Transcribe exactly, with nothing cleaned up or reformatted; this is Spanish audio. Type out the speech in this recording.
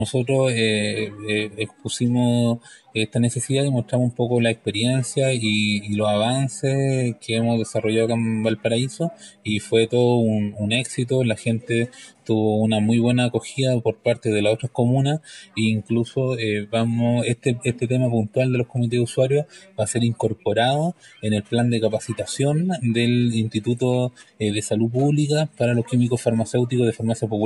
Nosotros eh, eh, expusimos esta necesidad y mostramos un poco la experiencia y, y los avances que hemos desarrollado acá en Valparaíso y fue todo un, un éxito. La gente tuvo una muy buena acogida por parte de las otras comunas e incluso eh, vamos este este tema puntual de los comités de usuarios va a ser incorporado en el plan de capacitación del Instituto eh, de Salud Pública para los químicos farmacéuticos de Farmacia Popular